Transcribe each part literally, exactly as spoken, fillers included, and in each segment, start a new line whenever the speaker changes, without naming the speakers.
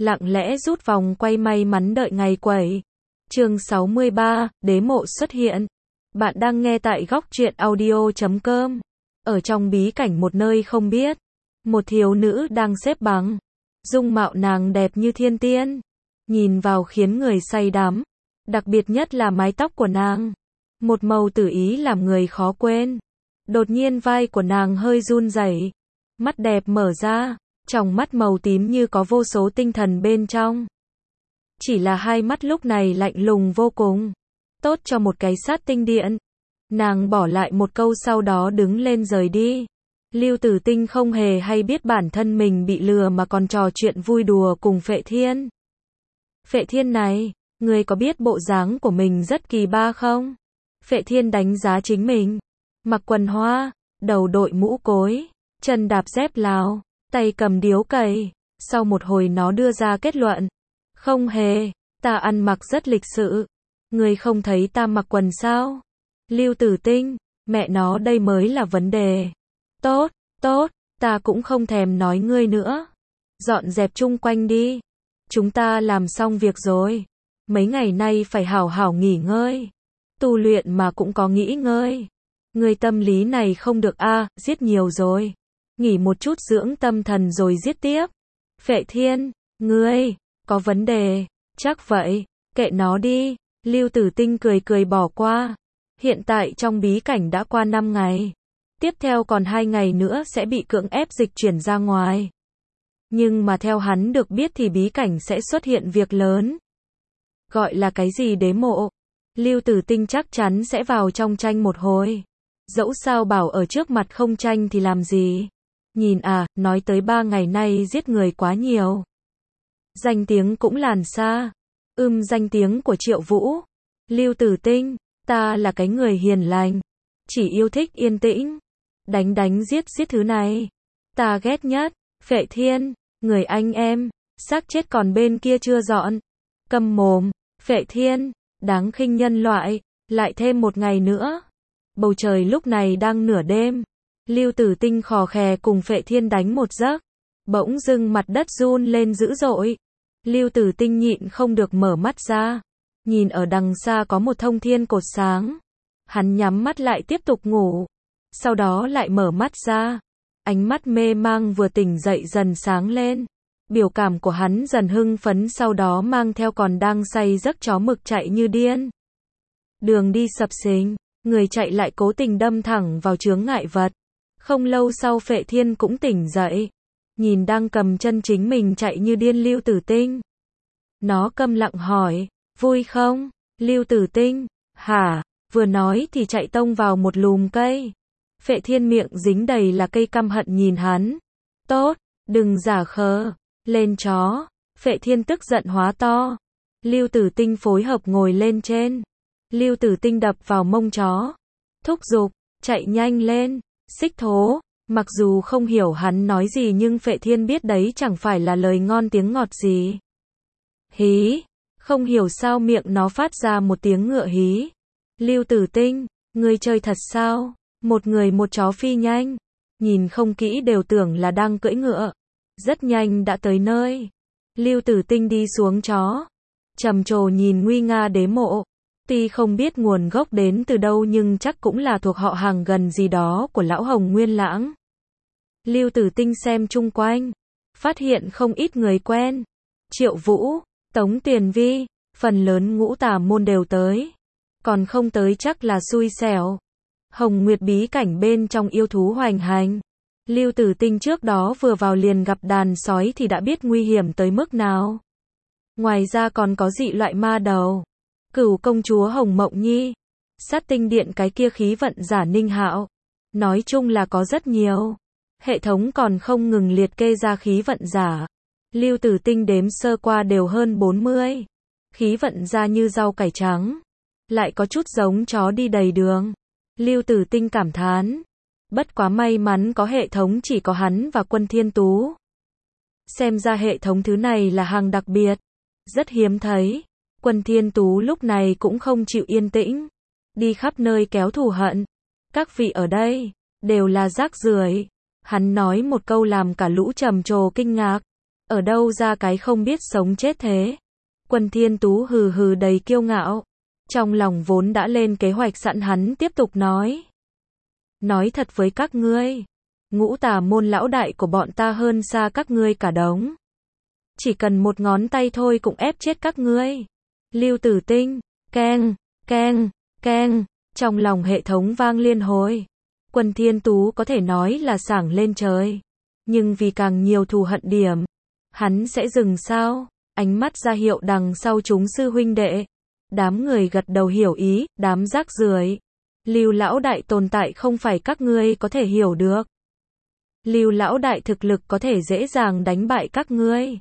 lặng lẽ rút vòng quay may mắn đợi ngày quẩy. Chương sáu mươi ba, đế mộ xuất hiện. Bạn đang nghe tại góc truyện audio chấm com. Ở trong bí cảnh một nơi không biết, một thiếu nữ đang xếp bằng. Dung mạo nàng đẹp như thiên tiên, nhìn vào khiến người say đắm. Đặc biệt nhất là mái tóc của nàng, một màu tử ý làm người khó quên. Đột nhiên vai của nàng hơi run rẩy, mắt đẹp mở ra, tròng mắt màu tím như có vô số tinh thần bên trong. Chỉ là hai mắt lúc này lạnh lùng vô cùng, tốt cho một cái sát tinh điện. Nàng bỏ lại một câu sau đó đứng lên rời đi. Lưu Tử Tinh không hề hay biết bản thân mình bị lừa mà còn trò chuyện vui đùa cùng Phệ Thiên. Phệ Thiên này, người có biết bộ dáng của mình rất kỳ ba không? Phệ Thiên đánh giá chính mình, mặc quần hoa, đầu đội mũ cối, chân đạp dép Lào, tay cầm điếu cày. Sau một hồi nó đưa ra kết luận, không hề, ta ăn mặc rất lịch sự. Người không thấy ta mặc quần sao? Lưu Tử Tinh, mẹ nó đây mới là vấn đề. Tốt, tốt, ta cũng không thèm nói ngươi nữa. Dọn dẹp chung quanh đi. Chúng ta làm xong việc rồi. Mấy ngày nay phải hảo hảo nghỉ ngơi. Tu luyện mà cũng có nghỉ ngơi. Người tâm lý này không được a, à, giết nhiều rồi. Nghỉ một chút dưỡng tâm thần rồi giết tiếp. Phệ Thiên, ngươi, có vấn đề. Chắc vậy, kệ nó đi. Lưu Tử Tinh cười cười bỏ qua. Hiện tại trong bí cảnh đã qua năm ngày. Tiếp theo còn hai ngày nữa sẽ bị cưỡng ép dịch chuyển ra ngoài. Nhưng mà theo hắn được biết thì bí cảnh sẽ xuất hiện việc lớn. Gọi là cái gì đế mộ? Lưu Tử Tinh chắc chắn sẽ vào trong tranh một hồi. Dẫu sao bảo ở trước mặt không tranh thì làm gì? Nhìn à, nói tới ba ngày nay giết người quá nhiều. Danh tiếng cũng làn xa. Ưm danh tiếng của Triệu Vũ. Lưu Tử Tinh, ta là cái người hiền lành. Chỉ yêu thích yên tĩnh. Đánh đánh giết giết thứ này. Ta ghét nhất. Phệ Thiên, người anh em, xác chết còn bên kia chưa dọn. Câm mồm. Phệ Thiên, đáng khinh nhân loại. Lại thêm một ngày nữa. Bầu trời lúc này đang nửa đêm. Lưu Tử Tinh khò khè cùng Phệ Thiên đánh một giấc. Bỗng dưng mặt đất run lên dữ dội. Lưu Tử Tinh nhịn không được mở mắt ra. Nhìn ở đằng xa có một thông thiên cột sáng. Hắn nhắm mắt lại tiếp tục ngủ. Sau đó lại mở mắt ra. Ánh mắt mê mang vừa tỉnh dậy dần sáng lên. Biểu cảm của hắn dần hưng phấn, sau đó mang theo còn đang say giấc chó mực chạy như điên. Đường đi sập xình, người chạy lại cố tình đâm thẳng vào chướng ngại vật. Không lâu sau Phệ Thiên cũng tỉnh dậy. Nhìn đang cầm chân chính mình chạy như điên Lưu Tử Tinh. Nó câm lặng hỏi, vui không? Lưu Tử Tinh, hả? Vừa nói thì chạy tông vào một lùm cây. Phệ Thiên miệng dính đầy là cây căm hận nhìn hắn. Tốt, đừng giả khờ. Lên chó. Phệ Thiên tức giận hóa to. Lưu Tử Tinh phối hợp ngồi lên trên. Lưu Tử Tinh đập vào mông chó. Thúc giục, chạy nhanh lên. Xích thố. Mặc dù không hiểu hắn nói gì nhưng Phệ Thiên biết đấy chẳng phải là lời ngon tiếng ngọt gì. Hí. Không hiểu sao miệng nó phát ra một tiếng ngựa hí. Lưu Tử Tinh, ngươi chơi thật sao? Một người một chó phi nhanh. Nhìn không kỹ đều tưởng là đang cưỡi ngựa. Rất nhanh đã tới nơi. Lưu Tử Tinh đi xuống chó. Trầm trồ nhìn nguy nga đế mộ. Tuy không biết nguồn gốc đến từ đâu nhưng chắc cũng là thuộc họ hàng gần gì đó của lão Hồng Nguyên Lãng. Lưu Tử Tinh xem chung quanh. Phát hiện không ít người quen. Triệu Vũ, Tống Tiền Vi, phần lớn ngũ tà môn đều tới. Còn không tới chắc là xui xẻo. Hồng Nguyệt bí cảnh bên trong yêu thú hoành hành. Lưu Tử Tinh trước đó vừa vào liền gặp đàn sói thì đã biết nguy hiểm tới mức nào. Ngoài ra còn có dị loại ma đầu. Cửu công chúa Hồng Mộng Nhi. Sát tinh điện cái kia khí vận giả Ninh Hạo. Nói chung là có rất nhiều. Hệ thống còn không ngừng liệt kê ra khí vận giả. Lưu Tử Tinh đếm sơ qua đều hơn bốn mươi. Khí vận ra như rau cải trắng. Lại có chút giống chó đi đầy đường. Lưu Tử Tinh cảm thán. Bất quá may mắn có hệ thống, chỉ có hắn và Quân Thiên Tú. Xem ra hệ thống thứ này là hàng đặc biệt. Rất hiếm thấy. Quân Thiên Tú lúc này cũng không chịu yên tĩnh. Đi khắp nơi kéo thù hận. Các vị ở đây, đều là rác rưởi. Hắn nói một câu làm cả lũ trầm trồ kinh ngạc. Ở đâu ra cái không biết sống chết thế? Quân Thiên Tú hừ hừ đầy kiêu ngạo. Trong lòng vốn đã lên kế hoạch sẵn hắn tiếp tục nói. Nói thật với các ngươi, ngũ tà môn lão đại của bọn ta hơn xa các ngươi cả đống. Chỉ cần một ngón tay thôi cũng ép chết các ngươi. Lưu Tử Tinh, keng, keng, keng, trong lòng hệ thống vang liên hồi. Quân Thiên Tú có thể nói là sảng lên trời. Nhưng vì càng nhiều thù hận điểm, hắn sẽ dừng sao? Ánh mắt ra hiệu đằng sau chúng sư huynh đệ. Đám người gật đầu hiểu ý, đám rác rưởi. Lưu lão đại tồn tại không phải các ngươi có thể hiểu được. Lưu lão đại thực lực có thể dễ dàng đánh bại các ngươi.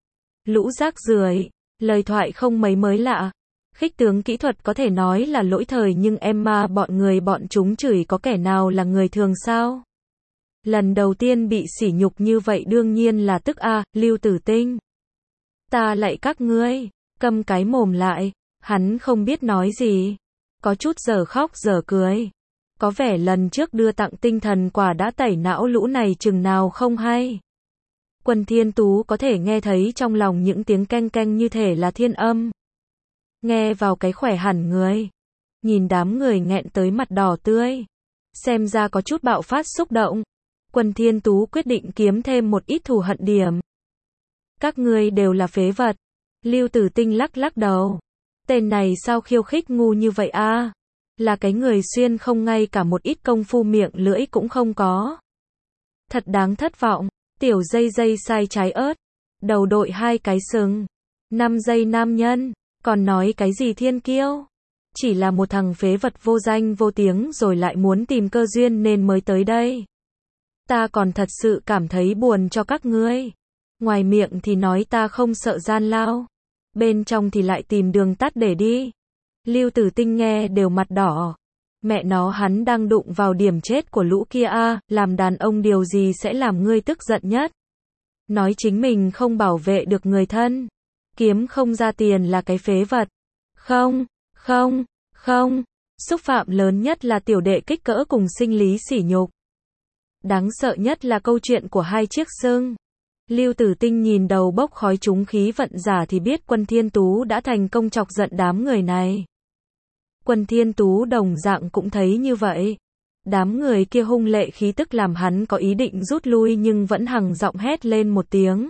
Lũ rác rưởi, lời thoại không mấy mới lạ. Khích tướng kỹ thuật có thể nói là lỗi thời nhưng em ma bọn người bọn chúng chửi có kẻ nào là người thường sao? Lần đầu tiên bị sỉ nhục như vậy đương nhiên là tức a, Lưu Tử Tinh. Ta lạy các ngươi, câm cái mồm lại, hắn không biết nói gì. Có chút giờ khóc giờ cười. Có vẻ lần trước đưa tặng tinh thần quả đã tẩy não lũ này chừng nào không hay. Quân Thiên Tú có thể nghe thấy trong lòng những tiếng keng keng như thể là thiên âm. Nghe vào cái khỏe hẳn người. Nhìn đám người nghẹn tới mặt đỏ tươi. Xem ra có chút bạo phát xúc động. Quân Thiên Tú quyết định kiếm thêm một ít thù hận điểm. Các ngươi đều là phế vật. Lưu Tử Tinh lắc lắc đầu. Tên này sao khiêu khích ngu như vậy a? Là cái người xuyên không ngay cả một ít công phu miệng lưỡi cũng không có. Thật đáng thất vọng. Tiểu dây dây sai trái ớt. Đầu đội hai cái sừng. Năm giây nam nhân. Còn nói cái gì thiên kiêu? Chỉ là một thằng phế vật vô danh vô tiếng rồi lại muốn tìm cơ duyên nên mới tới đây. Ta còn thật sự cảm thấy buồn cho các ngươi. Ngoài miệng thì nói ta không sợ gian lao. Bên trong thì lại tìm đường tắt để đi. Lưu Tử Tinh nghe đều mặt đỏ. Mẹ nó hắn đang đụng vào điểm chết của lũ kia a, làm đàn ông điều gì sẽ làm ngươi tức giận nhất? Nói chính mình không bảo vệ được người thân. Kiếm không ra tiền là cái phế vật. Không, không, không. Xúc phạm lớn nhất là tiểu đệ kích cỡ cùng sinh lý sỉ nhục. Đáng sợ nhất là câu chuyện của hai chiếc xương. Lưu Tử Tinh nhìn đầu bốc khói trúng khí vận giả thì biết Quân Thiên Tú đã thành công chọc giận đám người này. Quân Thiên Tú đồng dạng cũng thấy như vậy. Đám người kia hung lệ khí tức làm hắn có ý định rút lui nhưng vẫn hằng giọng hét lên một tiếng.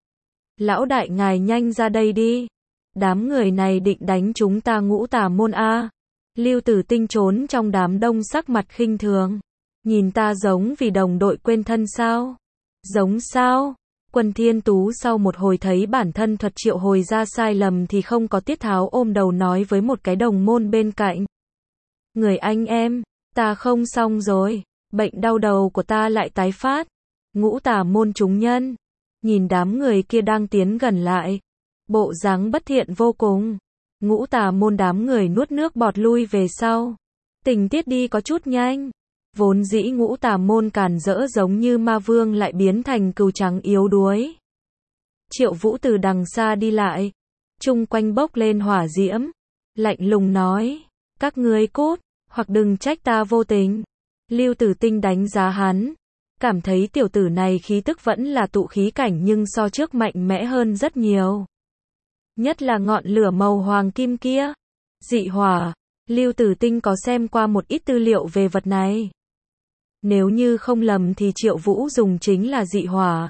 Lão đại ngài nhanh ra đây đi. Đám người này định đánh chúng ta ngũ tà môn a. Lưu Tử Tinh trốn trong đám đông sắc mặt khinh thường. Nhìn ta giống vì đồng đội quên thân sao? Giống sao? Quân Thiên Tú sau một hồi thấy bản thân thuật triệu hồi ra sai lầm thì không có tiết tháo ôm đầu nói với một cái đồng môn bên cạnh. Người anh em, ta không xong rồi, bệnh đau đầu của ta lại tái phát. Ngũ tà môn chúng nhân, nhìn đám người kia đang tiến gần lại. Bộ dáng bất thiện vô cùng. Ngũ tà môn đám người nuốt nước bọt lui về sau. Tình tiết đi có chút nhanh. Vốn dĩ ngũ tà môn càn rỡ giống như ma vương lại biến thành cừu trắng yếu đuối. Triệu Vũ từ đằng xa đi lại. Chung quanh bốc lên hỏa diễm. Lạnh lùng nói. Các ngươi cút, hoặc đừng trách ta vô tình. Lưu Tử Tinh đánh giá hắn. Cảm thấy tiểu tử này khí tức vẫn là tụ khí cảnh nhưng so trước mạnh mẽ hơn rất nhiều. Nhất là ngọn lửa màu hoàng kim kia. Dị hỏa. Lưu Tử Tinh có xem qua một ít tư liệu về vật này. Nếu như không lầm thì Triệu Vũ dùng chính là dị hỏa.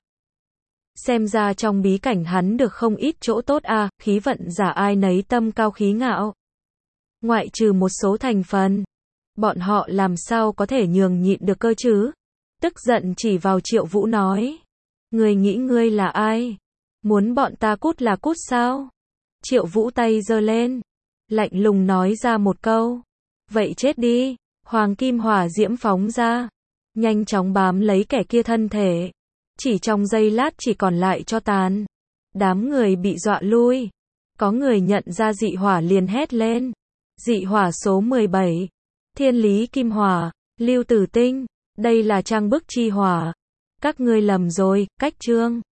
Xem ra trong bí cảnh hắn được không ít chỗ tốt a, à, khí vận giả ai nấy tâm cao khí ngạo. Ngoại trừ một số thành phần, bọn họ làm sao có thể nhường nhịn được cơ chứ? Tức giận chỉ vào Triệu Vũ nói. Người nghĩ ngươi là ai? Muốn bọn ta cút là cút sao? Triệu Vũ tay giơ lên. Lạnh lùng nói ra một câu. Vậy chết đi. Hoàng kim hỏa diễm phóng ra. Nhanh chóng bám lấy kẻ kia thân thể. Chỉ trong giây lát chỉ còn lại cho tàn. Đám người bị dọa lui. Có người nhận ra dị hỏa liền hét lên. Dị hỏa số mười bảy. Thiên lý kim hỏa. Lưu Tử Tinh. Đây là trang bức chi hỏa. Các ngươi lầm rồi, cách chương.